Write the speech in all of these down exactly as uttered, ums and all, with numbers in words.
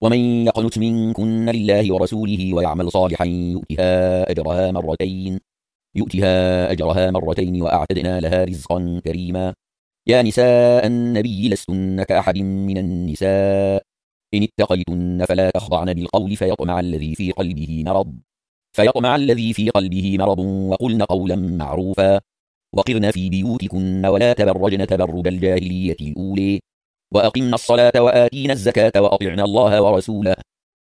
ومن يقنت منكن لله ورسوله ويعمل صالحا يؤتها أجرها مرتين يؤتها أجرها مرتين وأعتدنا لها رزقا كريما. يا نساء النبي لستن كأحد من النساء إن اتقيتن فلا تخضعن بالقول فيطمع الذي في قلبه مرض فيطمع الذي في قلبه مرض وقلن قولا معروفا وقرن في بيوتكن ولا تبرجن تبرج الجاهلية الأولى وأقمنا الصلاة وآتينا الزكاة وأطعنا الله ورسوله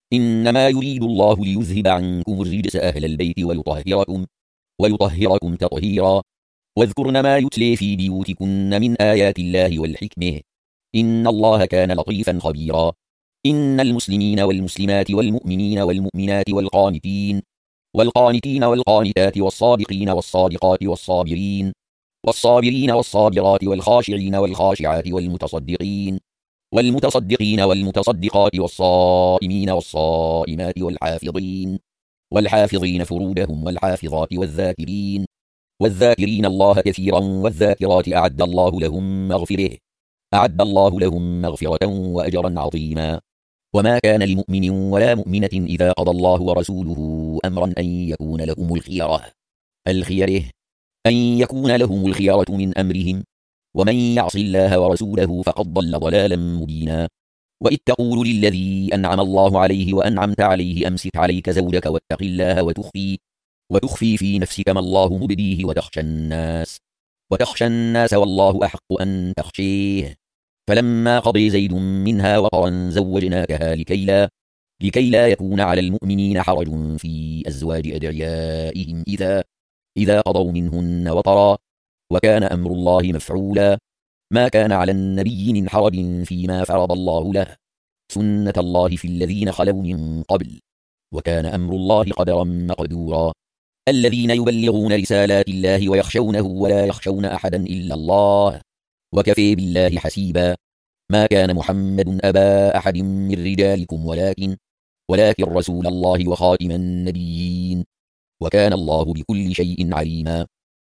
إنما يريد الله ليذهب عنكم الرجس أهل البيت ويطهركم ويطهركم تطهيرا. واذكرن ما يتلي في بيوتكن من آيات الله والحكمة إن الله كان لطيفا خبيرا. إن المسلمين والمسلمات والمؤمنين والمؤمنات والقانتين والقانتين والقانتات والصادقين والصادقات والصابرين والصابرين والصابرات والخاشعين والخاشعات والمتصدقين والمتصدقين والمتصدقات والصائمين والصائمات والحافظين والحافظين فروجهم والحافظات والذاكرين والذاكرين الله كثيرا والذاكرات أعد الله لهم مغفرة أعد الله لهم مغفرة وأجرا عظيما. وما كان لمؤمن ولا مؤمنة إذا قضى الله ورسوله أمرا أن يكون لهم الخيرة الخيره أن يكون لهم الخيرة من أمرهم ومن يعص الله ورسوله فقد ضل ضلالا مبينا. وإذ تقول للذي أنعم الله عليه وأنعمت عليه أمسك عليك زوجك واتق الله وتخفي وتخفي في نفسك ما الله مبديه وتخشى الناس وتخشى الناس والله أحق أن تخشيه فلما قضي زيد منها وطرا زوجناكها لكي لا لكي لا يكون على المؤمنين حرج في أزواج أدعيائهم إذا إذا قضوا منهن وطرا وكان أمر الله مفعولا. ما كان على النبي من حرج فيما فرض الله له سنة الله في الذين خلوا من قبل وكان أمر الله قدرا مقدورا. الذين يبلغون رسالات الله ويخشونه ولا يخشون أحدا إلا الله وكفى بالله حسيبا. ما كان محمد أبا أحد من رجالكم ولكن ولكن رسول الله وخاتم النبيين وكان الله بكل شيء عليما.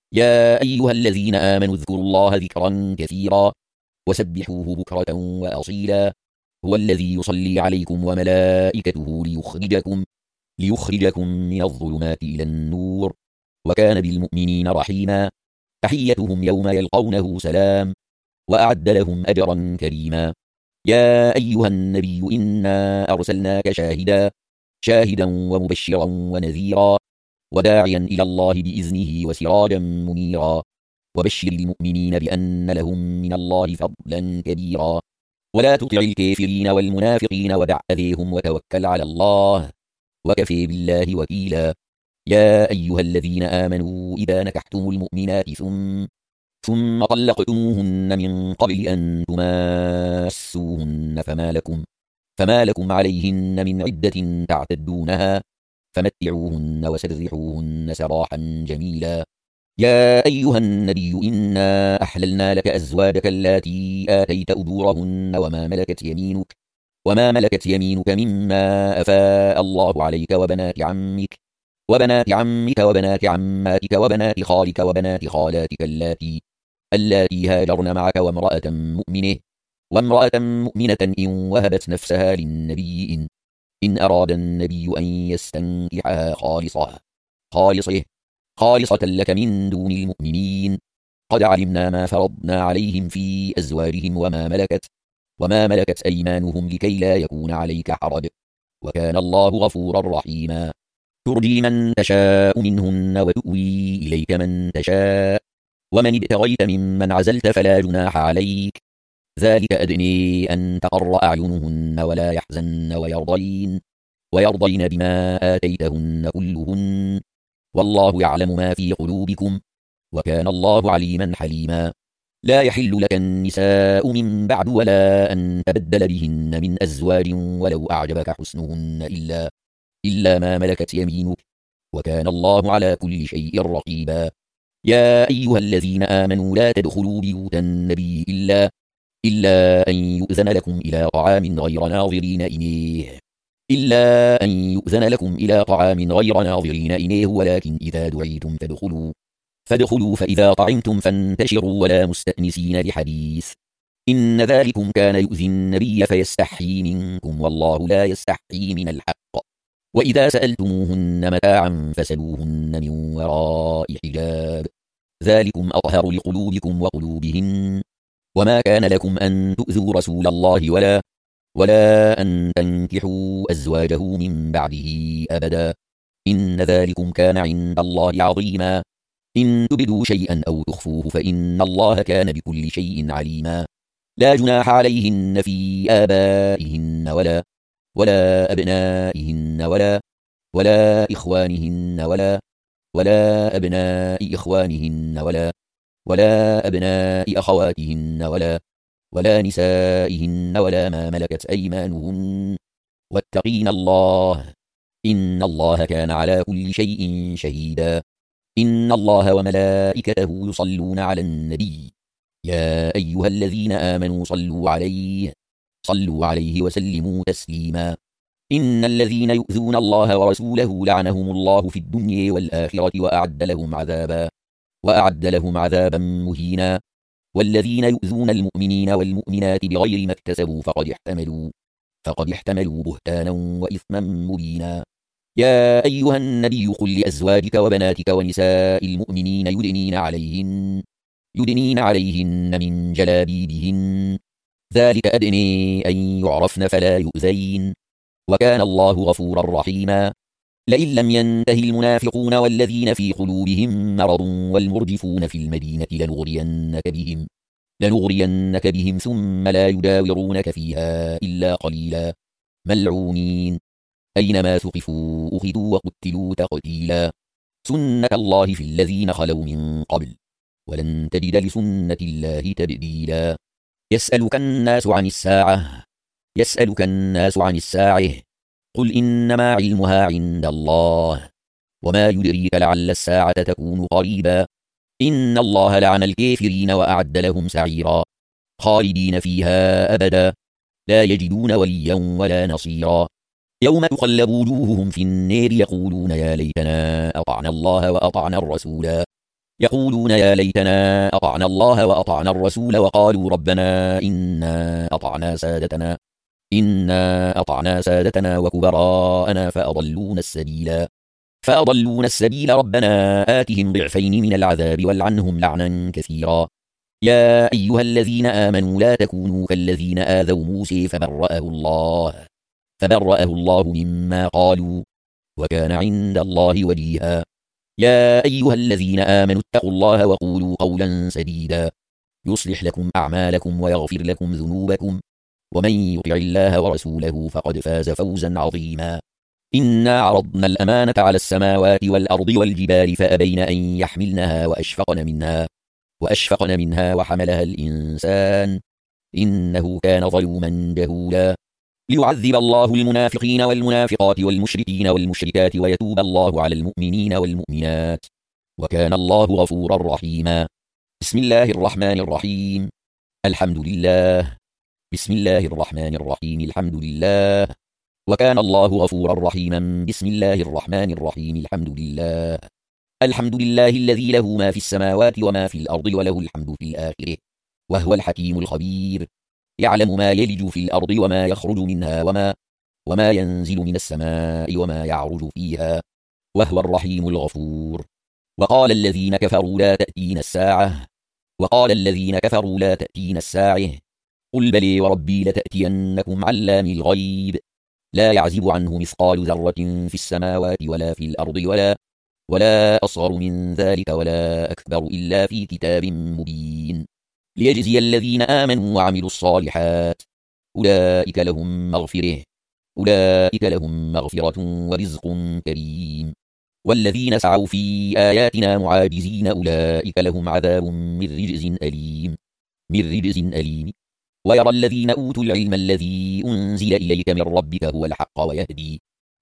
يا أيها الذين آمنوا اذكروا الله ذكرا كثيرا وسبحوه بكرة وأصيلا. هو الذي يصلي عليكم وملائكته ليخرجكم ليخرجكم من الظلمات إلى النور وكان بالمؤمنين رحيما. تحيتهم يوم يلقونه سلام وأعد لهم أجرا كريما. يا أيها النبي إنا أرسلناك شاهدا شاهدا ومبشرا ونذيرا وداعيا إلى الله بإذنه وسراجا منيرا وبشر المؤمنين بأن لهم من الله فضلا كبيرا. ولا تطع الكافرين والمنافقين ودع أذيهم وتوكل على الله وكفى بالله وكيلا. يا أيها الذين آمنوا إذا نكحتم المؤمنات ثم ثم طلقتموهن من قبل أن تماسوهن فما لكم فما لكم عليهن من عدة تعتدونها فمتعوهن وسرحوهن سراحا جميلا. يا أيها النبي إنا أحللنا لك أزواجك اللاتي آتيت أجورهن وما ملكت يمينك وما ملكت يمينك مما أفاء الله عليك وبنات عمك وبنات عمك وبنات عماتك وبنات خالك وبنات خالاتك اللاتي اللاتي هاجرن معك وامرأة مؤمنة وامرأة مؤمنة إن وهبت نفسها للنبي إن, إن أراد النبي أن يستنكحها خالصة خالصة خالصة لك من دون المؤمنين. قد علمنا ما فرضنا عليهم في أزواجهم وما ملكت وما ملكت أيمانهم لكي لا يكون عليك حرج وكان الله غفورا رحيما. ترجي من تشاء منهن وتؤوي إليك من تشاء ومن ابتغيت ممن عزلت فلا جناح عليك ذلك أدني أن تقر أعينهن ولا يحزن ويرضين ويرضين بما آتيتهن كلهن والله يعلم ما في قلوبكم وكان الله عليما حليما. لا يحل لك النساء من بعد ولا أن تبدل بهن من أزواج ولو أعجبك حسنهن إلا إلا ما ملكت يمينك وكان الله على كل شيء رقيبا. يا أيها الذين آمنوا لا تدخلوا بيوت النبي إلا إلا أن يؤذن لكم إلى طعام غير ناظرين إنيه إلا أن يؤذن لكم إلى طعام غير ناظرين إنيه ولكن إذا دعيتم فادخلوا فادخلوا فإذا طعمتم فانتشروا ولا مستأنسين لحديث إن ذلكم كان يؤذي النبي فيستحيي منكم والله لا يستحيي من الحق وإذا سألتموهن متاعا فسلوهن من وراء حجاب ذلكم أطهر لقلوبكم وقلوبهن وما كان لكم أن تؤذوا رسول الله ولا ولا أن تنكحوا أزواجه من بعده أبدا إن ذلكم كان عند الله عظيما إن تبدوا شيئا أو تخفوه فإن الله كان بكل شيء عليما لا جناح عليهن في آبائهن ولا ولا أبنائهن ولا ولا إخوانهن ولا ولا أبناء إخوانهن ولا ولا أبناء أخواتهن ولا ولا نسائهن ولا ما ملكت أيمانهن واتقين الله إن الله كان على كل شيء شهيدا إن الله وملائكته يصلون على النبي يا أيها الذين آمنوا صلوا عليه صلوا عليه وسلموا تسليما إن الذين يؤذون الله ورسوله لعنهم الله في الدنيا والآخرة وأعد لهم عذابا وأعد لهم عذابا مهينا والذين يؤذون المؤمنين والمؤمنات بغير ما اكتسبوا فقد احتملوا فقد احتملوا بهتانا وإثما مبينا يا أيها النبي قل لأزواجك وبناتك ونساء المؤمنين يدنين عليهن يدنين عليهن من جلابيبهن ذلك أدني أن يعرفن فلا يؤذين وكان الله غفورا رحيما لئن لم ينته المنافقون والذين في قلوبهم مرض والمرجفون في المدينة لنغرينك بهم لنغرينك بهم ثم لا يجاورونك فيها إلا قليلا ملعونين أينما ثقفوا أخذوا وقتلوا تقتيلا سنة الله في الذين خلوا من قبل ولن تجد لسنة الله تبديلا يسألك الناس عن الساعة يسألك الناس عن الساعة قل إنما علمها عند الله وما يدريك لعل الساعة تكون قريبا إن الله لعن الكافرين وأعد لهم سعيرا خالدين فيها أبدا لا يجدون وليا ولا نصيرا يوم تقلب وجوههم في النار يقولون يا ليتنا أطعنا الله وأطعنا الرسولا يقولون يا ليتنا أطعنا الله وأطعنا الرسول وقالوا ربنا إنا أطعنا سادتنا إنا أطعنا سادتنا وكبراءنا فأضلون السبيلا فأضلون السبيل ربنا آتهم ضعفين من العذاب والعنهم لعنا كثيرا يا أيها الذين آمنوا لا تكونوا كالذين آذوا موسى فبرأه الله فبرأه الله مما قالوا وكان عند الله وجيها يا أيها الذين آمنوا اتقوا الله وقولوا قولا سديدا يصلح لكم أعمالكم ويغفر لكم ذنوبكم ومن يطع الله ورسوله فقد فاز فوزا عظيما إنا عرضنا الأمانة على السماوات والأرض والجبال فأبين أن يحملنها وأشفقن منها وأشفقن منها وحملها الإنسان إنه كان ظلوما جهولا ليعذب الله المنافقين والمنافقات والمشركين والمشركات ويتوب الله على المؤمنين والمؤمنات وكان الله غفورا رحيما بسم الله الرحمن الرحيم الحمد لله بسم الله الرحمن الرحيم الحمد لله وكان الله غفورا رحيما بسم الله الرحمن الرحيم الحمد لله الحمد لله الذي له ما في السماوات وما في الأرض وله الحمد في الآخرة وهو الحكيم الخبير يعلم ما يلج في الأرض وما يخرج منها وما وما ينزل من السماء وما يعرج فيها وهو الرحيم الغفور وقال الذين كفروا لا تأتين الساعة وقال الذين كفروا لا تأتين الساعة قل بلي وربي لتأتينكم علام الغيب لا يعزب عنه مثقال ذرة في السماوات ولا في الأرض ولا ولا أصغر من ذلك ولا أكبر إلا في كتاب مبين ليجزي الذين آمنوا وعملوا الصالحات أولئك لهم مغفرة أولئك لهم مغفرة ورزق كريم والذين سعوا في آياتنا معاجزين أولئك لهم عذاب من رجز أليم من رجز أليم ويرى الذين أوتوا العلم الذي أنزل إليك من ربك هو الحق ويهدي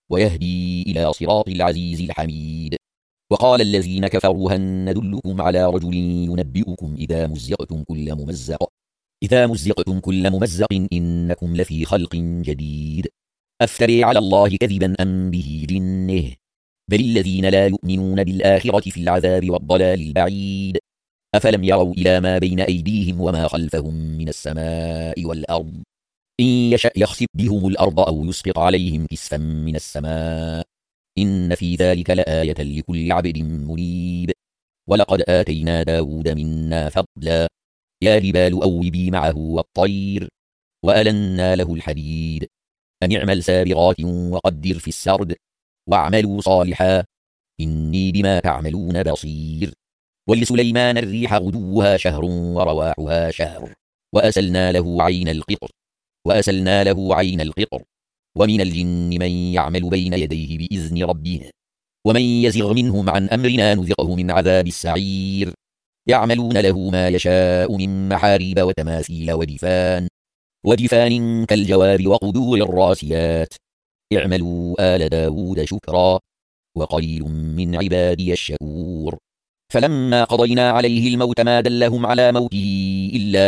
ويهدي إلى صراط العزيز الحميد وقال الذين كفروا هل ندلكم على رجل ينبئكم إذا مزقتم كل ممزق إذا مزقتم كل ممزق إنكم لفي خلق جديد أفتري على الله كذبا أم به جنه بل الذين لا يؤمنون بالآخرة في العذاب والضلال البعيد أفلم يروا إلى ما بين أيديهم وما خلفهم من السماء والأرض إن يشأ يخسف بهم الأرض أو يسقط عليهم كسفا من السماء إن في ذلك لآية لكل عبد منيب ولقد آتينا داود منا فضلا يا جبال أوبي معه والطير وألنا له الحديد أن اعمل سابغات وقدر في السرد واعملوا صالحا إني بما تعملون بصير ولسليمان الريح غدوها شهر ورواحها شهر وأسلنا له عين القطر وأسلنا له عين القطر ومن الجن من يعمل بين يديه بإذن ربه ومن يزغ منهم عن أمرنا نذقه من عذاب السعير يعملون له ما يشاء من محاريب وتماثيل ودفان ودفان كالجواب وقدور الراسيات اعملوا آل داود شكرا وقليل من عبادي الشكور فلما قضينا عليه الموت ما دلهم على موته إلا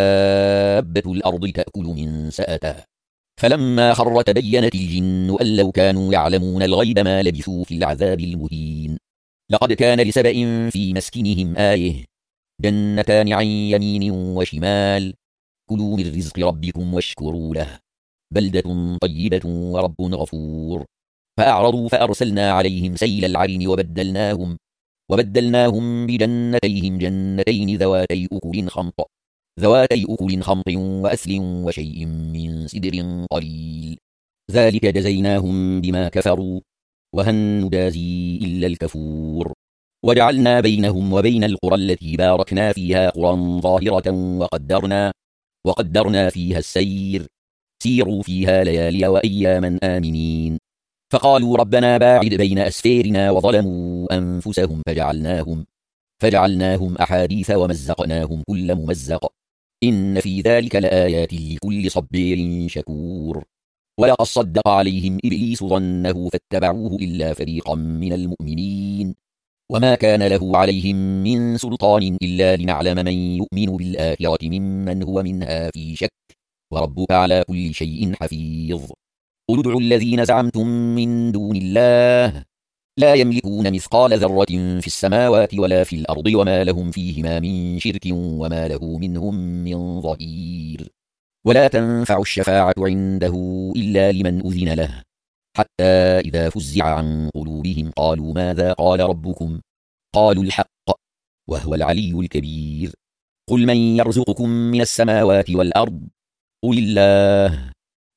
دابة الأرض تأكل من سأته فلما خر تبينت الجن أن لو كانوا يعلمون الغيب ما لبثوا في العذاب المهين لقد كان لسبأ في مسكنهم آية جنتان عن يمين وشمال كلوا من رزق ربكم واشكروا له بلدة طيبة ورب غفور فأعرضوا فأرسلنا عليهم سيل العرم وبدلناهم وبدلناهم بجنتيهم جنتين ذواتي أكل خمط ذواتي أكل خمط وأثل وشيء من سدر قليل ذلك جزيناهم بما كفروا وهل ندازي إلا الكفور وجعلنا بينهم وبين القرى التي باركنا فيها قرى ظاهرة وقدرنا وقدرنا فيها السير سيروا فيها ليالي وأياما آمنين فقالوا ربنا باعد بين أسفيرنا وظلموا أنفسهم فجعلناهم فجعلناهم أحاديث ومزقناهم كل ممزق إن في ذلك لآيات لكل صبير شكور ولقد صدق عليهم إبليس ظنه فاتبعوه إلا فريقا من المؤمنين وما كان له عليهم من سلطان إلا لنعلم من يؤمن بالآخرة ممن هو منها في شك وربك على كل شيء حفيظ قل ادعوا الذين زعمتم من دون الله لا يملكون مثقال ذرة في السماوات ولا في الأرض وما لهم فيهما من شرك وما له منهم من ظهير ولا تنفع الشفاعة عنده إلا لمن أذن له حتى إذا فزع عن قلوبهم قالوا ماذا قال ربكم قالوا الحق وهو العلي الكبير قل من يرزقكم من السماوات والأرض قل الله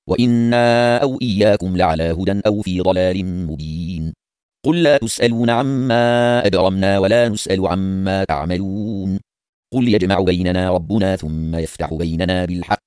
وإنا أو إياكم لعلى هدى أو في ضلال مبين قل لا تسألون عما أجرمنا ولا نسأل عما تعملون قل يجمع بيننا ربنا ثم يفتح بيننا بالحق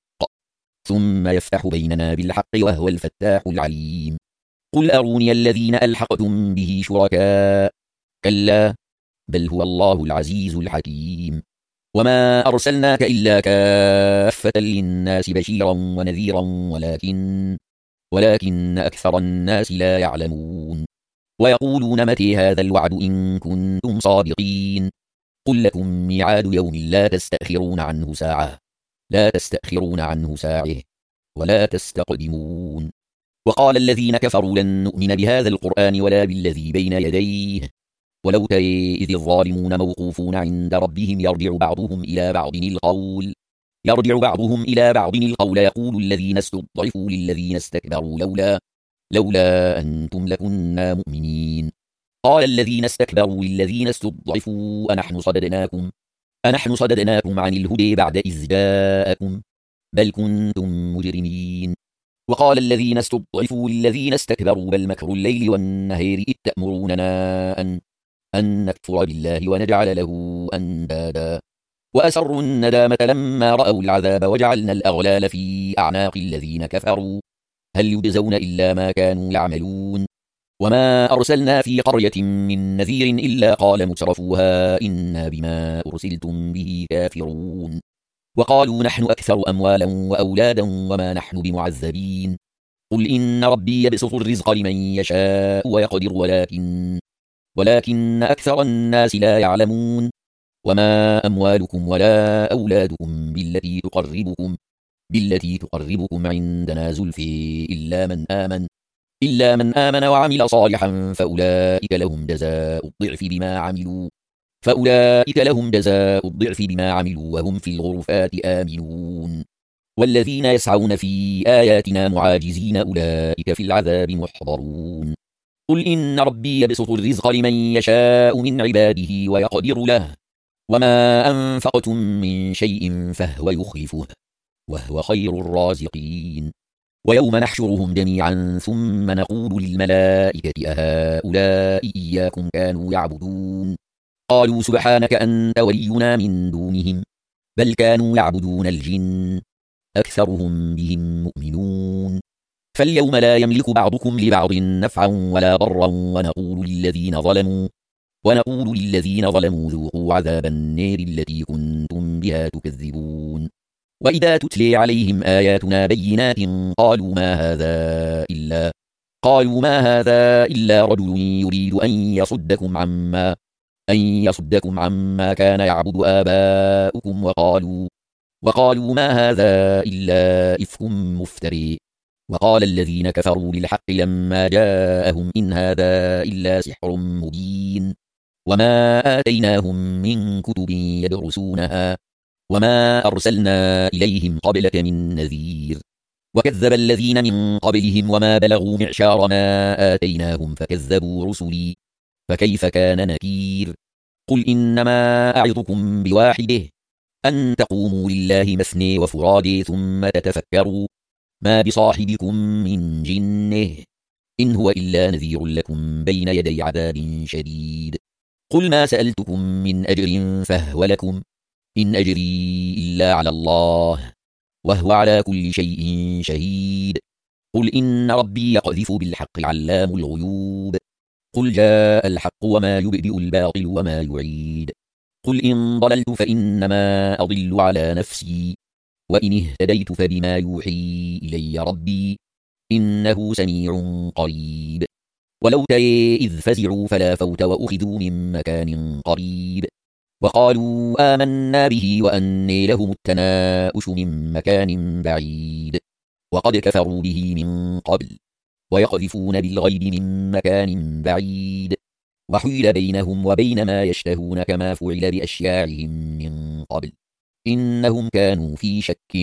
ثم يفتح بيننا بالحق وهو الفتاح العليم قل أروني الذين ألحقتم به شركاء كلا بل هو الله العزيز الحكيم وما أرسلناك إلا كافة للناس بشيرا ونذيرا ولكن ولكن أكثر الناس لا يعلمون ويقولون متى هذا الوعد إن كنتم صادقين قل لكم ميعاد يوم لا تستأخرون عنه ساعة لا تستأخرون عنه ساعة ولا تستقدمون وقال الذين كفروا لن نؤمن بهذا القرآن ولا بالذي بين يديه ولو ترى إذ الظالمون موقوفون عند ربهم يرجع بعضهم إلى بعض القول يرجع بعضهم إلى بعض القول يقول الذين استضعفوا للذين استكبروا لولا لولا أنتم لكنا مؤمنين قال الذين استكبروا للذين استضعفوا أنحن صددناكم أنحن صددناكم عن الهدى بعد إذ جاءكم بل كنتم مجرمين وقال الذين استضعفوا للذين استكبروا بل مكر الليل والنهار إذ تأمروننا أن أن نكفر بالله ونجعل له أندادا وأسروا الندامة لما رأوا العذاب وجعلنا الأغلال في أعناق الذين كفروا هل يجزون إلا ما كانوا يعملون وما أرسلنا في قرية من نذير إلا قال مترفوها إنا بما أرسلتم به كافرون وقالوا نحن أكثر أموالا وأولادا وما نحن بمعذبين قل إن ربي يبسط الرزق لمن يشاء ويقدر ولكن ولكن أكثر الناس لا يعلمون وما أموالكم ولا أولادكم بالتي تقربكم بالتي تقربكم عندنا زلفى إلا من آمن إلا من آمن وعمل صالحا فأولئك لهم جزاء الضعف بما عملوا فأولئك لهم جزاء الضعف بما عملوا وهم في الغرفات آمنون والذين يسعون في آياتنا معاجزين أولئك في العذاب محضرون قل إن ربي يبسط الرزق لمن يشاء من عباده ويقدر له وما أنفقتم من شيء فهو يخلفه وهو خير الرازقين ويوم نحشرهم جميعا ثم نقول للملائكة أهؤلاء إياكم كانوا يعبدون قالوا سبحانك أنت ولينا من دونهم بل كانوا يعبدون الجن أكثرهم بهم مؤمنون فاليوم لا يملك بعضكم لبعض نفعا ولا ضرا ونقول للذين ظلموا ونقول للذين ظلموا ذوقوا عذاب النار التي كنتم بها تكذبون وإذا تتلي عليهم آياتنا بينات قالوا ما هذا إلا قالوا ما هذا إلا رجل يريد أن يصدكم عما أن يصدكم عما كان يعبد آباؤكم وقالوا وقالوا ما هذا إلا إفك مفتري وقال الذين كفروا للحق لما جاءهم إن هذا إلا سحر مبين وما آتيناهم من كتب يدرسونها وما أرسلنا إليهم قبلك من نذير وكذب الذين من قبلهم وما بلغوا معشار ما آتيناهم فكذبوا رسلي فكيف كان نكير قل إنما أعظكم بواحده أن تقوموا لله مثني وفرادي ثم تتفكروا ما بصاحبكم من جنه إن هو إلا نذير لكم بين يدي عذاب شديد قل ما سألتكم من أجر فهو لكم إن أجري إلا على الله وهو على كل شيء شهيد قل إن ربي يقذف بالحق علام الغيوب قل جاء الحق وما يبدئ الباطل وما يعيد قل إن ضللت فإنما أضل على نفسي وإن اهتديت فبما يوحي إلي ربي إنه سميع قريب ولو ترى إذ فزعوا فلا فوت وأخذوا من مكان قريب وقالوا آمنا به وأني لهم التناؤش من مكان بعيد وقد كفروا به من قبل ويقذفون بالغيب من مكان بعيد وحيل بينهم وبين ما يشتهون كما فعل بأشياعهم من قبل إنهم كانوا في شك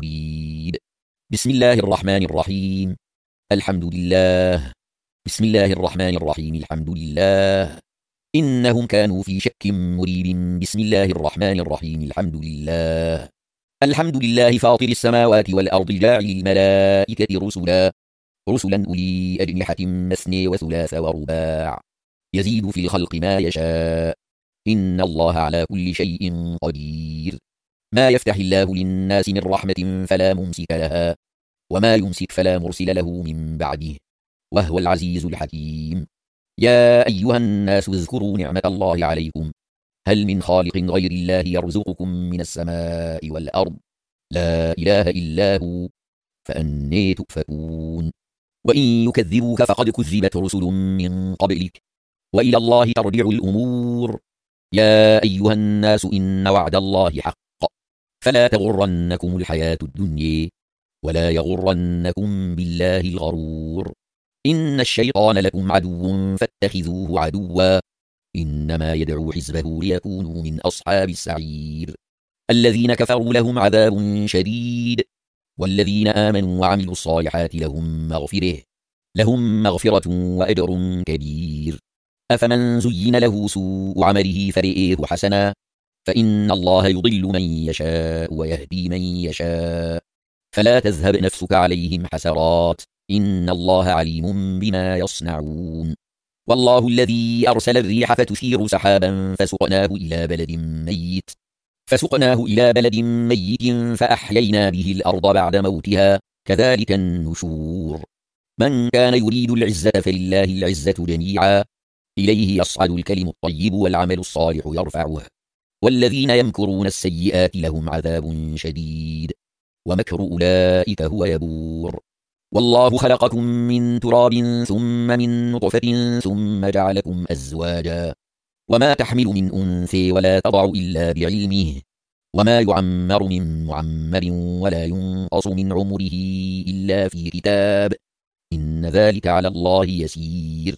مريب بسم الله الرحمن الرحيم الحمد لله بسم الله الرحمن الرحيم الحمد لله إنهم كانوا في شك مريب بسم الله الرحمن الرحيم الحمد لله الحمد لله فاطر السماوات والأرض جاعل الملائكة رسلا رسلا أولي أجنحة مثني وثلاث ورباع يزيد في الخلق ما يشاء إن الله على كل شيء قدير ما يفتح الله للناس من رحمة فلا ممسك لها وما يمسك فلا مرسل له من بعده وهو العزيز الحكيم يا أيها الناس اذكروا نعمة الله عليكم هل من خالق غير الله يرزقكم من السماء والأرض لا إله إلا هو فأني تؤفكون وإن يكذبوك فقد كذبت رسل من قبلك وإلى الله ترجع الأمور يا أيها الناس إن وعد الله حق فلا تغرنكم الحياة الدنيا ولا يغرنكم بالله الغرور إن الشيطان لكم عدو فاتخذوه عدوا إنما يدعو حزبه ليكونوا من أصحاب السعير الذين كفروا لهم عذاب شديد والذين آمنوا وعملوا الصالحات لهم مغفرة لهم مغفرة وأجر كبير أفمن زين له سوء عمله فرئيه حسنا فإن الله يضل من يشاء ويهدي من يشاء فلا تذهب نفسك عليهم حسرات إن الله عليم بما يصنعون والله الذي أرسل الريح فتثير سحابا فسقناه إلى بلد ميت فسقناه إلى بلد ميت فأحيينا به الأرض بعد موتها كذلك النشور من كان يريد العزة فلله العزة جميعا إليه يصعد الكلم الطيب والعمل الصالح يرفعه والذين يمكرون السيئات لهم عذاب شديد ومكر أولئك هو يبور والله خلقكم من تراب ثم من نطفة ثم جعلكم أزواجا وما تحمل من أنثى ولا تضع إلا بعلمه وما يعمر من معمر ولا ينقص من عمره إلا في كتاب إن ذلك على الله يسير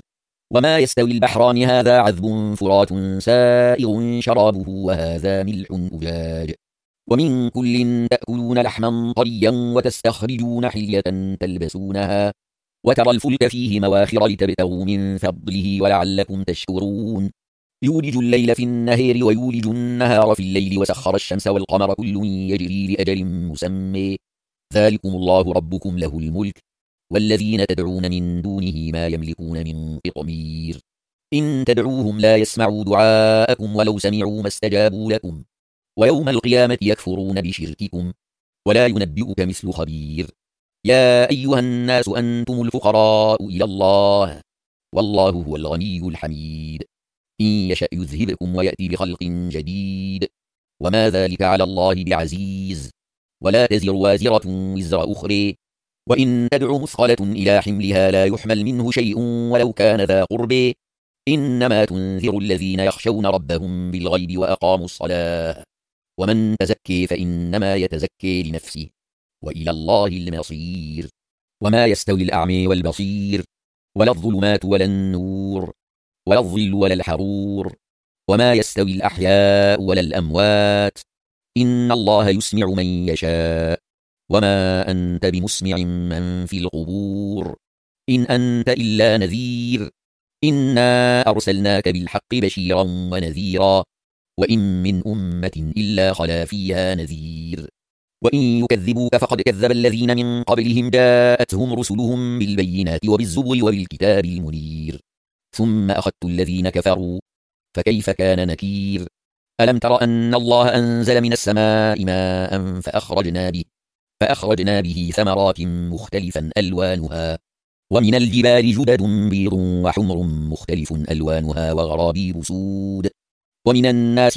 وما يستوي البحران هذا عذب فرات سائغ شرابه وهذا ملح أجاج ومن كل تأكلون لحما طريا وتستخرجون حلية تلبسونها وترى الفلك فيه مواخر لتبتغوا من فضله ولعلكم تشكرون يولج الليل في النهار ويولج النهار في الليل وسخر الشمس والقمر كل يجري لأجل مسمى ذلكم الله ربكم له الملك والذين تدعون من دونه ما يملكون من قطمير إن تدعوهم لا يسمعوا دعاءكم ولو سمعوا ما استجابوا لكم ويوم القيامة يكفرون بشرككم ولا ينبئك مثل خبير يا أيها الناس أنتم الفقراء إلى الله والله هو الغني الحميد إن يشأ يذهبكم ويأتي بخلق جديد وما ذلك على الله بعزيز ولا تزر وازرة وزر أخرى وإن تدع مثقلة إلى حملها لا يحمل منه شيء ولو كان ذا قرب إنما تنذر الذين يخشون ربهم بالغيب وأقاموا الصلاة ومن تزكي فإنما يتزكي لنفسه وإلى الله المصير وما يستوي الأعمى والبصير ولا الظلمات ولا النور ولا الظل ولا الحرور وما يستوي الأحياء ولا الأموات إن الله يسمع من يشاء وما أنت بمسمع من في القبور إن أنت إلا نذير إنا أرسلناك بالحق بشيرا ونذيرا وإن من أمة إلا خلا فيها نذير وإن يكذبوك فقد كذب الذين من قبلهم جاءتهم رسلهم بالبينات وبالزبر وبالكتاب المنير ثم أخذت الذين كفروا فكيف كان نكير ألم تر أن الله أنزل من السماء ماء فأخرجنا به فأخرجنا به ثمرات مختلفا ألوانها ومن الجبال جدد بيض وحمر مختلف ألوانها وغرابيب سود ومن الناس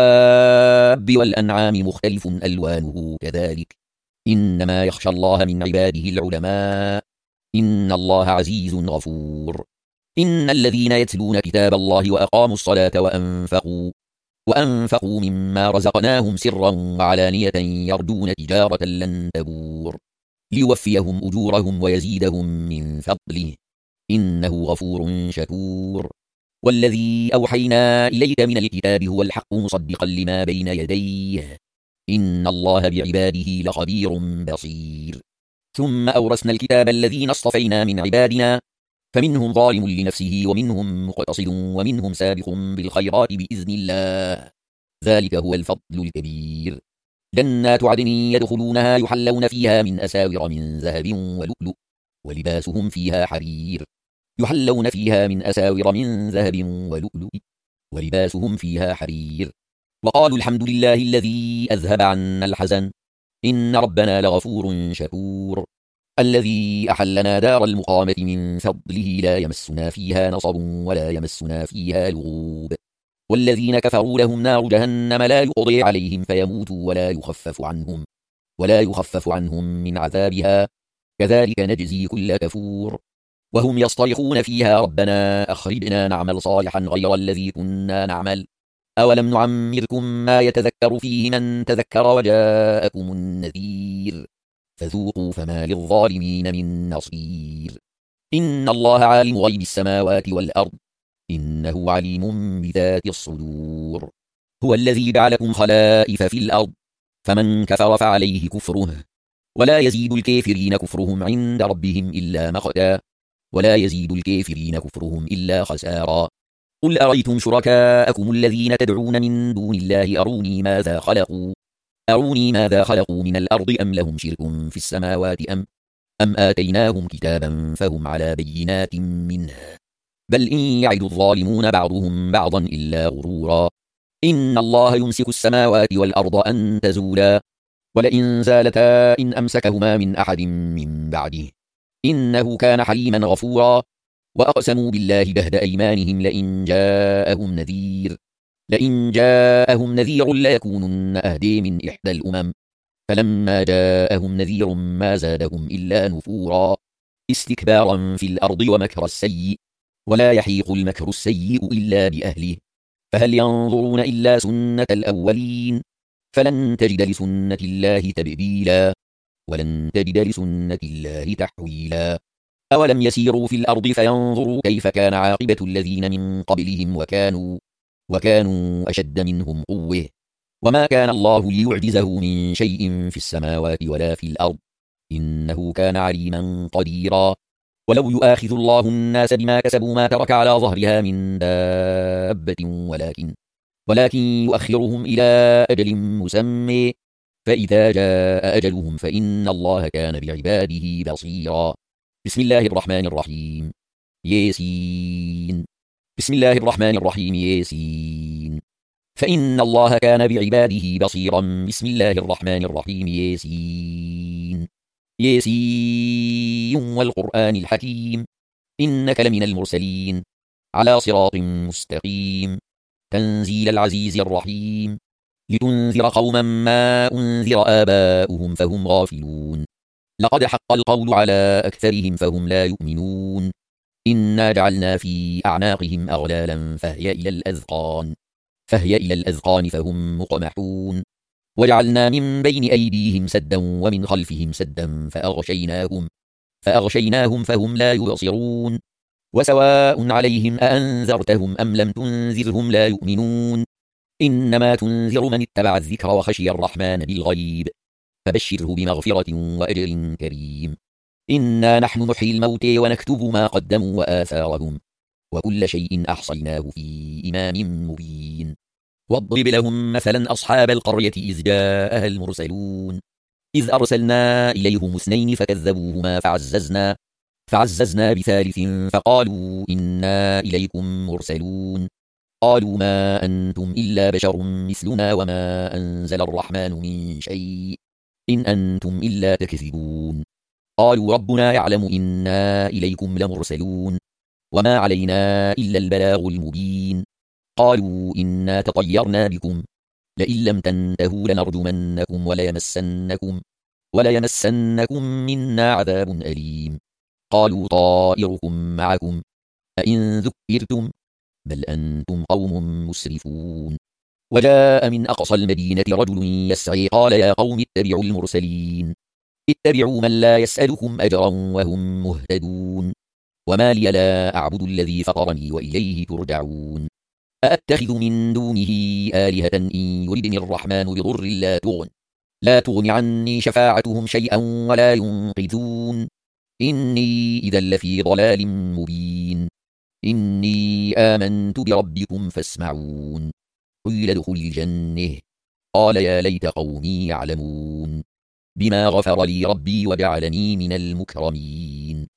والدواب والأنعام مختلف ألوانه كذلك إنما يخشى الله من عباده العلماء إن الله عزيز غفور إن الذين يتلون كتاب الله وأقاموا الصلاة وأنفقوا وأنفقوا مما رزقناهم سرا وعلانية يرجون تجارة لن تبور ليوفيهم أجورهم ويزيدهم من فضله إنه غفور شكور والذي أوحينا إليك من الكتاب هو الحق مصدقا لما بين يديه إن الله بعباده لخبير بصير ثم أورثنا الكتاب الذين اصطفينا من عبادنا فمنهم ظالم لنفسه ومنهم مقتصد ومنهم سابق بالخيرات بإذن الله ذلك هو الفضل الكبير جنات عدن يدخلونها يحلون فيها من أساور من ذهب ولؤلؤ ولباسهم فيها حرير يحلون فيها من أساور من ذهب ولؤلؤ ولباسهم فيها حرير وقالوا الحمد لله الذي أذهب عنا الحزن إن ربنا لغفور شكور الذي أحلنا دار المقامة من فضله لا يمسنا فيها نصب ولا يمسنا فيها لغوب والذين كفروا لهم نار جهنم لا يقضي عليهم فيموتوا ولا يخفف عنهم ولا يخفف عنهم من عذابها كذلك نجزي كل كفور وهم يصطرخون فيها ربنا أخرجنا نعمل صالحا غير الذي كنا نعمل أولم نعمركم ما يتذكر فيه من تذكر وجاءكم النذير فذوقوا فما للظالمين من نصير إن الله عالم غيب السماوات والأرض إنه عليم بذات الصدور هو الذي جعلكم خلائف في الأرض فمن كفر فعليه كفره ولا يزيد الكافرين كفرهم عند ربهم إلا مقتا ولا يزيد الكافرين كفرهم إلا خسارا قل أريتم شركاءكم الذين تدعون من دون الله أروني ماذا خلقوا أروني ماذا خلقوا من الأرض أم لهم شرك في السماوات أم أم آتيناهم كتابا فهم على بينات منه بل إن يعد الظالمون بعضهم بعضا إلا غرورا إن الله يمسك السماوات والأرض أن تزولا ولئن زالتا إن أمسكهما من أحد من بعده إنه كان حليما غفورا وأقسموا بالله جهد أيمانهم لئن جاءهم نذير لئن جاءهم نذير ليكونن أهدي من إحدى الأمم فلما جاءهم نذير ما زادهم إلا نفورا استكبارا في الأرض ومكر السيء ولا يحيق المكر السيء إلا بأهله فهل ينظرون إلا سنة الأولين فلن تجد لسنة الله تبديلا ولن تجد لسنة الله تحويلا أولم يسيروا في الأرض فينظروا كيف كان عاقبة الذين من قبلهم وكانوا, وكانوا أشد منهم قوة وما كان الله ليعجزه من شيء في السماوات ولا في الأرض إنه كان عليما قديرا ولو يؤاخذ الله الناس بما كسبوا ما ترك على ظهرها من دابة ولكن, ولكن يؤخرهم إلى أجل مسمى فإذا جاء أجلهم فإن الله كان بعباده بصيرا. بسم الله الرحمن الرحيم ياسين. بسم الله الرحمن الرحيم ياسين. فإن الله كان بعباده بصيرا. بسم الله الرحمن الرحيم ياسين. ياسين والقرآن الحكيم إنك لمن المرسلين على صراط مستقيم تنزيل العزيز الرحيم لتنذر قوما ما أنذر آباؤهم فهم غافلون لقد حق القول على أكثرهم فهم لا يؤمنون إنا جعلنا في أعناقهم أغلالا فهي إلى الأذقان فهي إلى الأذقان فهم مقمحون وجعلنا من بين أيديهم سدا ومن خلفهم سدا فأغشيناهم فأغشيناهم فهم لا يبصرون وسواء عليهم أأنذرتهم أم لم تنذرهم لا يؤمنون إنما تنذر من اتبع الذكر وخشي الرحمن بالغيب فبشره بمغفرة وأجر كريم. إنا نحن نحيي الموتى ونكتب ما قدموا وآثارهم وكل شيء أحصيناه في إمام مبين. واضرب لهم مثلا أصحاب القرية إذ جاءها المرسلون إذ أرسلنا إليهم اثنين فكذبوهما فعززنا فعززنا بثالث فقالوا إنا إليكم مرسلون قالوا ما أنتم إلا بشر مثلنا وما أنزل الرحمن من شيء إن أنتم إلا تكذبون قالوا ربنا يعلم إنا إليكم لمرسلون وما علينا إلا البلاغ المبين قالوا إنا تطيرنا بكم لئن لم تنتهوا لنرجمنكم وليمسنكم, وليمسنكم منا عذاب أليم قالوا طائركم معكم أئن ذكرتم بل أنتم قوم مسرفون. وجاء من أقصى المدينة رجل يسعي قال يا قوم اتبعوا المرسلين اتبعوا من لا يسألكم أجرا وهم مهتدون وما لي لا أعبد الذي فطرني وإليه ترجعون أأتخذ من دونه آلهة إن يردني الرحمن بضر لا تغن لا تغن عني شفاعتهم شيئا ولا ينقذون إني إذا لفي ضلال مبين إني آمنت بربكم فاسمعون قيل ادخل الجنة قال يا ليت قومي يعلمون بما غفر لي ربي وجعلني من المكرمين.